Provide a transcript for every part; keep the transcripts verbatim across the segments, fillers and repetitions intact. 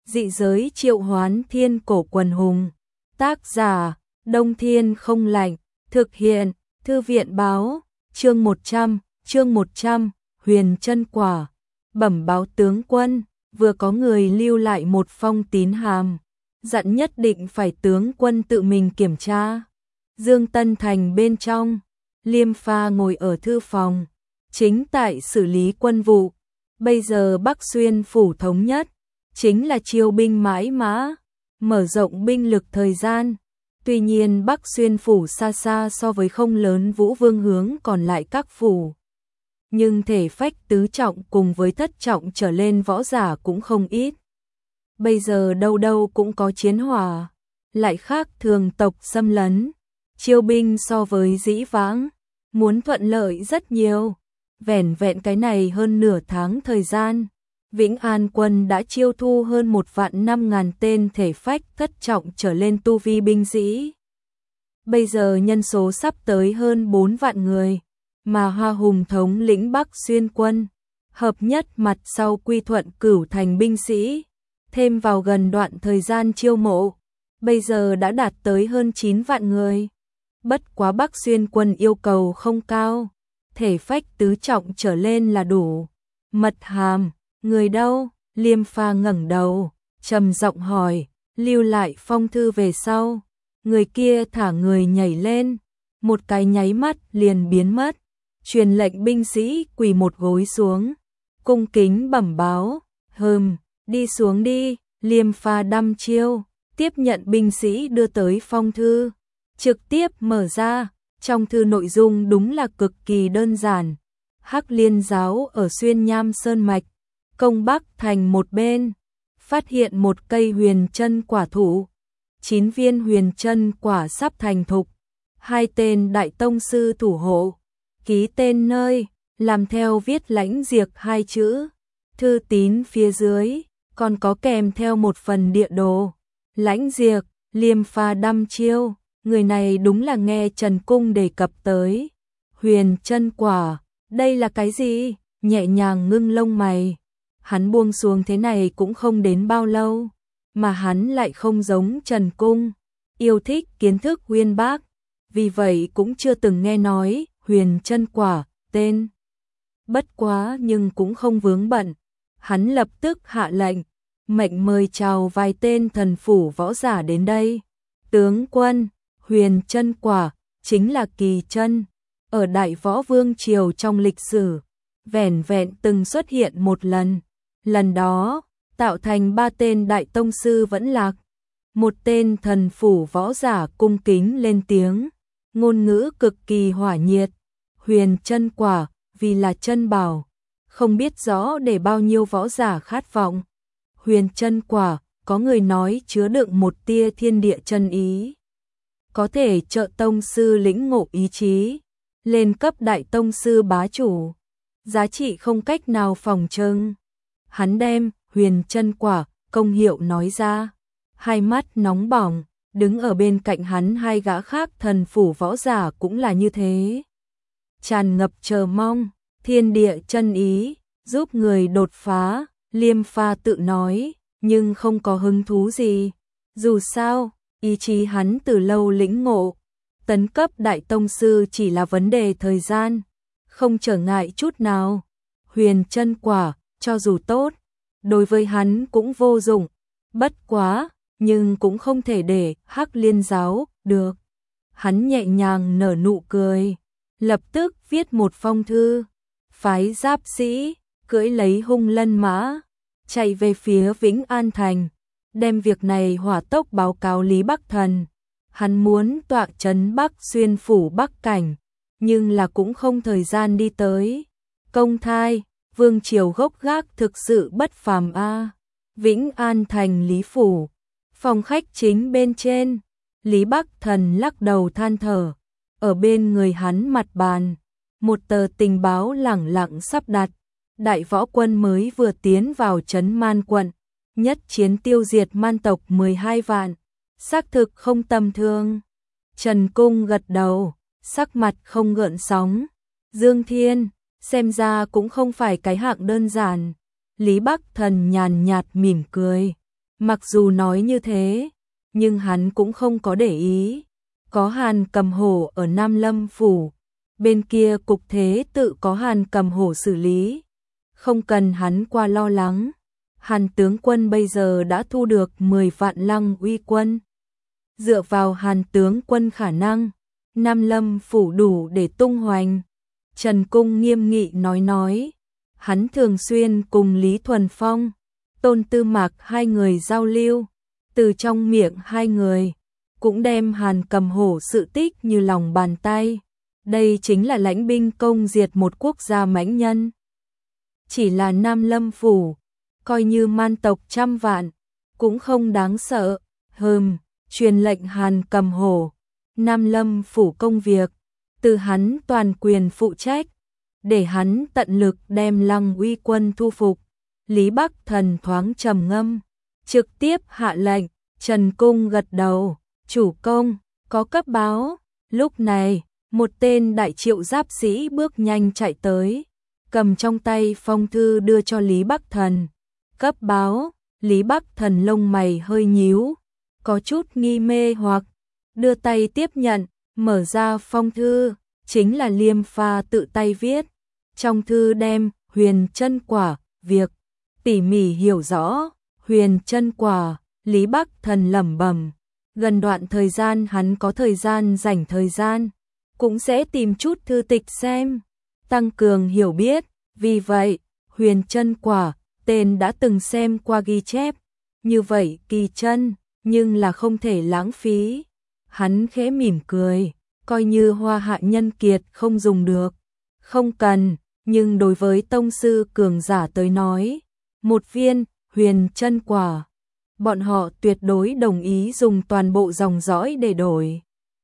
Dị giới triệu hoán thiên cổ quần hùng. Tác giả, Đông Thiên không lạnh. Thực hiện, Thư viện báo. Chương một trăm, chương một trăm, Huyền Chân Quả. Bẩm báo tướng quân, vừa có người lưu lại một phong tín hàm, dặn nhất định phải tướng quân tự mình kiểm tra. Dương Tân Thành bên trong, Liêm Pha ngồi ở thư phòng, chính tại xử lý quân vụ. Bây giờ Bắc Xuyên phủ thống nhất, chính là chiêu binh mãi mã, mở rộng binh lực thời gian. Tuy nhiên Bắc Xuyên phủ xa xa so với không lớn Vũ Vương hướng còn lại các phủ. Nhưng thể phách tứ trọng cùng với thất trọng trở lên võ giả cũng không ít. Bây giờ đâu đâu cũng có chiến hỏa, lại khác thường tộc xâm lấn. Chiêu binh so với dĩ vãng, muốn thuận lợi rất nhiều. Vẻn vẹn cái này hơn nửa tháng thời gian, Vĩnh An quân đã chiêu thu hơn một vạn năm ngàn tên thể phách thất trọng trở lên tu vi binh sĩ. Bây giờ nhân số sắp tới hơn bốn vạn người, mà Hoa Hùng thống lĩnh Bắc Xuyên quân, hợp nhất mặt sau quy thuận cửu thành binh sĩ, thêm vào gần đoạn thời gian chiêu mộ, bây giờ đã đạt tới hơn chín vạn người. Bất quá Bắc Xuyên quân yêu cầu không cao, thể phách tứ trọng trở lên là đủ. Mật hàm, người đâu? Liêm Pha ngẩng đầu, trầm giọng hỏi, lưu lại phong thư về sau. Người kia thả người nhảy lên, một cái nháy mắt liền biến mất, truyền lệnh binh sĩ quỳ một gối xuống, cung kính bẩm báo, hừm, đi xuống đi. Liêm Pha đăm chiêu, tiếp nhận binh sĩ đưa tới phong thư, trực tiếp mở ra. Trong thư nội dung đúng là cực kỳ đơn giản. Hắc Liên giáo ở Xuyên Nham Sơn Mạch, công Bắc thành một bên, phát hiện một cây huyền chân quả thụ. Chín viên huyền chân quả sắp thành thục. Hai tên đại tông sư thủ hộ, ký tên nơi, làm theo viết lãnh diệt hai chữ. Thư tín phía dưới, còn có kèm theo một phần địa đồ. Lãnh diệt, Liêm Pha đăm chiêu. Người này đúng là nghe Trần Cung đề cập tới. Huyền chân quả, đây là cái gì? Nhẹ nhàng ngưng lông mày. Hắn buông xuống thế này cũng không đến bao lâu, mà hắn lại không giống Trần Cung, yêu thích kiến thức uyên bác, vì vậy cũng chưa từng nghe nói huyền chân quả, tên. Bất quá nhưng cũng không vướng bận, hắn lập tức hạ lệnh, mệnh mời chào vài tên thần phủ võ giả đến đây. Tướng quân, huyền chân quả chính là kỳ chân, ở Đại Võ Vương triều trong lịch sử, vẻn vẹn từng xuất hiện một lần. Lần đó, tạo thành ba tên đại tông sư vẫn lạc. Một tên thần phủ võ giả cung kính lên tiếng, ngôn ngữ cực kỳ hỏa nhiệt. Huyền chân quả, vì là chân bảo, không biết rõ để bao nhiêu võ giả khát vọng. Huyền chân quả, có người nói chứa đựng một tia thiên địa chân ý, có thể trợ tông sư lĩnh ngộ ý chí, lên cấp đại tông sư bá chủ, giá trị không cách nào phòng trưng. Hắn đem huyền chân quả công hiệu nói ra, hai mắt nóng bỏng, đứng ở bên cạnh hắn hai gã khác thần phủ võ giả cũng là như thế. Tràn ngập chờ mong, thiên địa chân ý, giúp người đột phá. Liêm Pha tự nói, nhưng không có hứng thú gì. Dù sao, ý chí hắn từ lâu lĩnh ngộ, tấn cấp đại tông sư chỉ là vấn đề thời gian, không trở ngại chút nào. Huyền chân quả, cho dù tốt, đối với hắn cũng vô dụng. Bất quá, nhưng cũng không thể để Hắc Liên giáo được. Hắn nhẹ nhàng nở nụ cười, lập tức viết một phong thư, phái giáp sĩ cưỡi lấy hung lân mã, chạy về phía Vĩnh An thành, đem việc này hỏa tốc báo cáo Lý Bắc Thần. Hắn muốn tọa trấn Bắc Xuyên phủ Bắc cảnh, nhưng là cũng không thời gian đi tới. Công thai, vương triều gốc gác thực sự bất phàm a. Vĩnh An thành Lý phủ, phòng khách chính bên trên, Lý Bắc Thần lắc đầu than thở, ở bên người hắn mặt bàn, một tờ tình báo lẳng lặng sắp đặt. Đại võ quân mới vừa tiến vào trấn Man quận, nhất chiến tiêu diệt man tộc mười hai vạn, xác thực không tầm thường. Trần Cung gật đầu, sắc mặt không gợn sóng. Dương Thiên, xem ra cũng không phải cái hạng đơn giản. Lý Bắc Thần nhàn nhạt mỉm cười, Mặc dù nói như thế, nhưng hắn cũng không có để ý. Có Hàn Cầm Hổ ở Nam Lâm Phủ, bên kia cục thế tự có Hàn Cầm Hổ xử lý. Không cần hắn qua lo lắng. Hàn tướng quân bây giờ đã thu được mười vạn lăng uy quân. Dựa vào Hàn tướng quân khả năng, Nam Lâm Phủ đủ để tung hoành. Trần Cung nghiêm nghị nói nói. Hắn thường xuyên cùng Lý Thuần Phong, Tôn Tư Mạc hai người giao lưu. Từ trong miệng hai người, cũng đem Hàn Cầm Hổ sự tích như lòng bàn tay. Đây chính là lãnh binh công diệt một quốc gia mãnh nhân. Chỉ là Nam Lâm Phủ, coi như man tộc trăm vạn, cũng không đáng sợ. Hừm, truyền lệnh Hàn Cầm Hổ, Nam Lâm Phủ công việc, từ hắn toàn quyền phụ trách, để hắn tận lực đem Lăng Uy quân thu phục. Lý Bắc Thần thoáng trầm ngâm, trực tiếp hạ lệnh. Trần Cung gật đầu, chủ công, có cấp báo. Lúc này, một tên đại triệu giáp sĩ bước nhanh chạy tới, cầm trong tay phong thư đưa cho Lý Bắc Thần. Cấp báo. Lý Bắc Thần lông mày hơi nhíu, có chút nghi mê hoặc, đưa tay tiếp nhận, mở ra phong thư, chính là Liêm Pha tự tay viết. Trong thư đem Huyền Chân Quả việc tỉ mỉ hiểu rõ. Huyền Chân Quả, Lý Bắc Thần lẩm bẩm, gần đoạn thời gian hắn có thời gian rảnh thời gian, cũng sẽ tìm chút thư tịch xem, tăng cường hiểu biết. Vì vậy, Huyền Chân Quả, tên đã từng xem qua ghi chép, như vậy kỳ chân, nhưng là không thể lãng phí. Hắn khẽ mỉm cười, coi như hoa hạ nhân kiệt không dùng được, không cần, nhưng đối với tông sư cường giả tới nói, một viên Huyền Chân Quả, bọn họ tuyệt đối đồng ý dùng toàn bộ dòng dõi để đổi.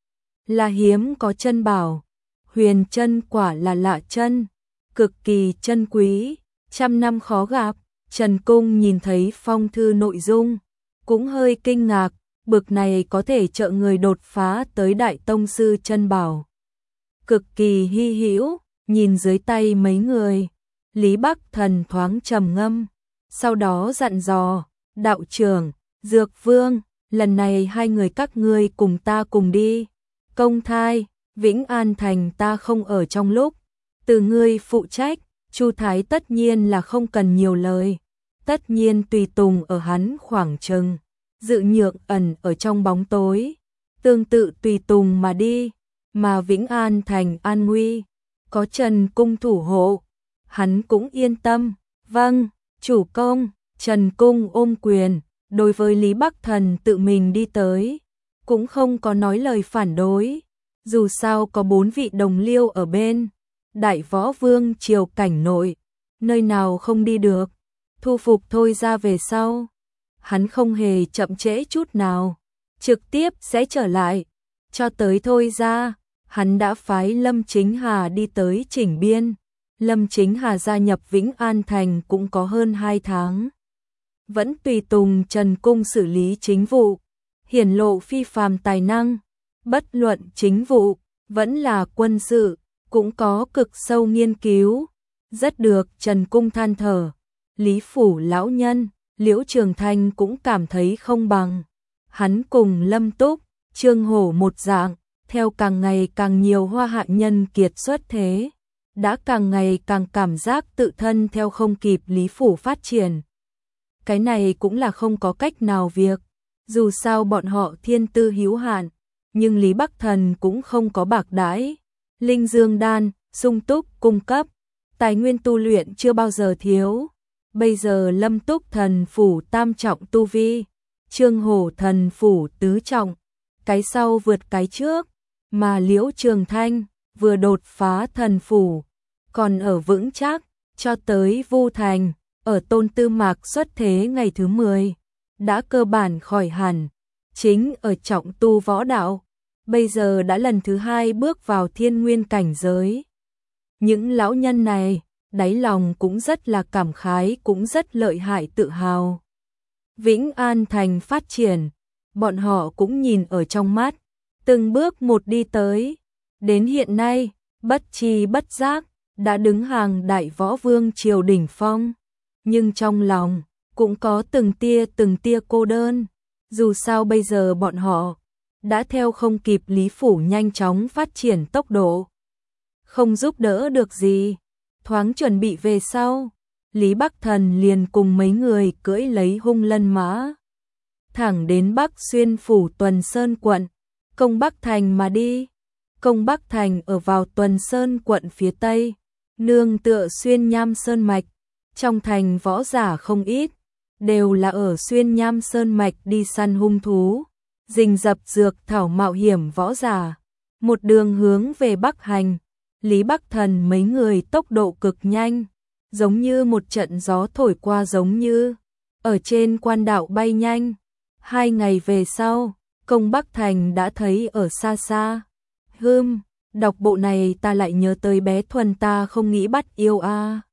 Là hiếm có chân bảo, Huyền Chân Quả là lạ chân, cực kỳ chân quý, trăm năm khó gặp. Trần Cung nhìn thấy phong thư nội dung, cũng hơi kinh ngạc, bực này có thể trợ người đột phá tới đại tông sư chân bảo. Cực kỳ hy hữu, nhìn dưới tay mấy người, Lý Bắc Thần thoáng trầm ngâm, sau đó dặn dò, đạo trưởng, Dược Vương, lần này hai người các ngươi cùng ta cùng đi. Công Thai, Vĩnh An Thành ta không ở trong lúc, từ ngươi phụ trách. Chu Thái tất nhiên là không cần nhiều lời, tất nhiên tùy tùng ở hắn khoảng chừng, dự nhượng ẩn ở trong bóng tối, tương tự tùy tùng mà đi, mà Vĩnh An Thành an nguy, có Trần Cung thủ hộ, hắn cũng yên tâm. Vâng, chủ công. Trần Cung ôm quyền, đối với Lý Bắc Thần tự mình đi tới, cũng không có nói lời phản đối, dù sao có bốn vị đồng liêu ở bên. Đại Võ Vương triều cảnh nội, nơi nào không đi được, thu phục Thôi Ra về sau, hắn không hề chậm trễ chút nào, trực tiếp sẽ trở lại. Cho tới Thôi Ra, hắn đã phái Lâm Chính Hà đi tới chỉnh biên. Lâm Chính Hà gia nhập Vĩnh An Thành cũng có hơn hai tháng, vẫn tùy tùng Trần Cung xử lý chính vụ, hiển lộ phi phàm tài năng, bất luận chính vụ, vẫn là quân sự, cũng có cực sâu nghiên cứu, rất được Trần Cung than thở. Lý Phủ lão nhân, Liễu Trường Thanh cũng cảm thấy không bằng. Hắn cùng Lâm Túc, Trương Hổ một dạng, theo càng ngày càng nhiều hoa hạ nhân kiệt xuất thế, đã càng ngày càng cảm giác tự thân theo không kịp Lý Phủ phát triển. Cái này cũng là không có cách nào việc, dù sao bọn họ thiên tư hữu hạn, nhưng Lý Bắc Thần cũng không có bạc đãi. Linh Dương đan, sung túc cung cấp, tài nguyên tu luyện chưa bao giờ thiếu. Bây giờ Lâm Túc thần phủ tam trọng tu vi, Trương Hổ thần phủ tứ trọng, cái sau vượt cái trước, mà Liễu Trường Thanh vừa đột phá thần phủ, còn ở vững chắc, cho tới Vu Thành, ở Tôn Tư Mạc xuất thế ngày thứ mười, đã cơ bản khỏi hẳn, chính ở trọng tu võ đạo. Bây giờ đã lần thứ hai bước vào thiên nguyên cảnh giới. Những lão nhân này, đáy lòng cũng rất là cảm khái, cũng rất lợi hại tự hào. Vĩnh An Thành phát triển, bọn họ cũng nhìn ở trong mắt, từng bước một đi tới. Đến hiện nay, bất chi bất giác, đã đứng hàng đại võ vương triều đỉnh phong. Nhưng trong lòng, cũng có từng tia từng tia cô đơn. Dù sao bây giờ bọn họ đã theo không kịp Lý Phủ nhanh chóng phát triển tốc độ. Không giúp đỡ được gì. Thoáng chuẩn bị về sau, Lý Bắc Thần liền cùng mấy người cưỡi lấy hung lân mã. Thẳng đến Bắc Xuyên phủ Tuần Sơn quận, công Bắc Thành mà đi. Công Bắc Thành ở vào Tuần Sơn quận phía Tây, nương tựa Xuyên Nham Sơn Mạch. Trong thành võ giả không ít, đều là ở Xuyên Nham Sơn Mạch đi săn hung thú, rình rập dược thảo mạo hiểm võ giả. Một đường hướng về Bắc Hành, Lý Bắc Thần mấy người tốc độ cực nhanh, giống như một trận gió thổi qua, giống như ở trên quan đạo bay nhanh. Hai ngày về sau, công Bắc Thành đã thấy ở xa xa. Hừm, đọc bộ này ta lại nhớ tới bé Thuần, ta không nghĩ bắt yêu a. À.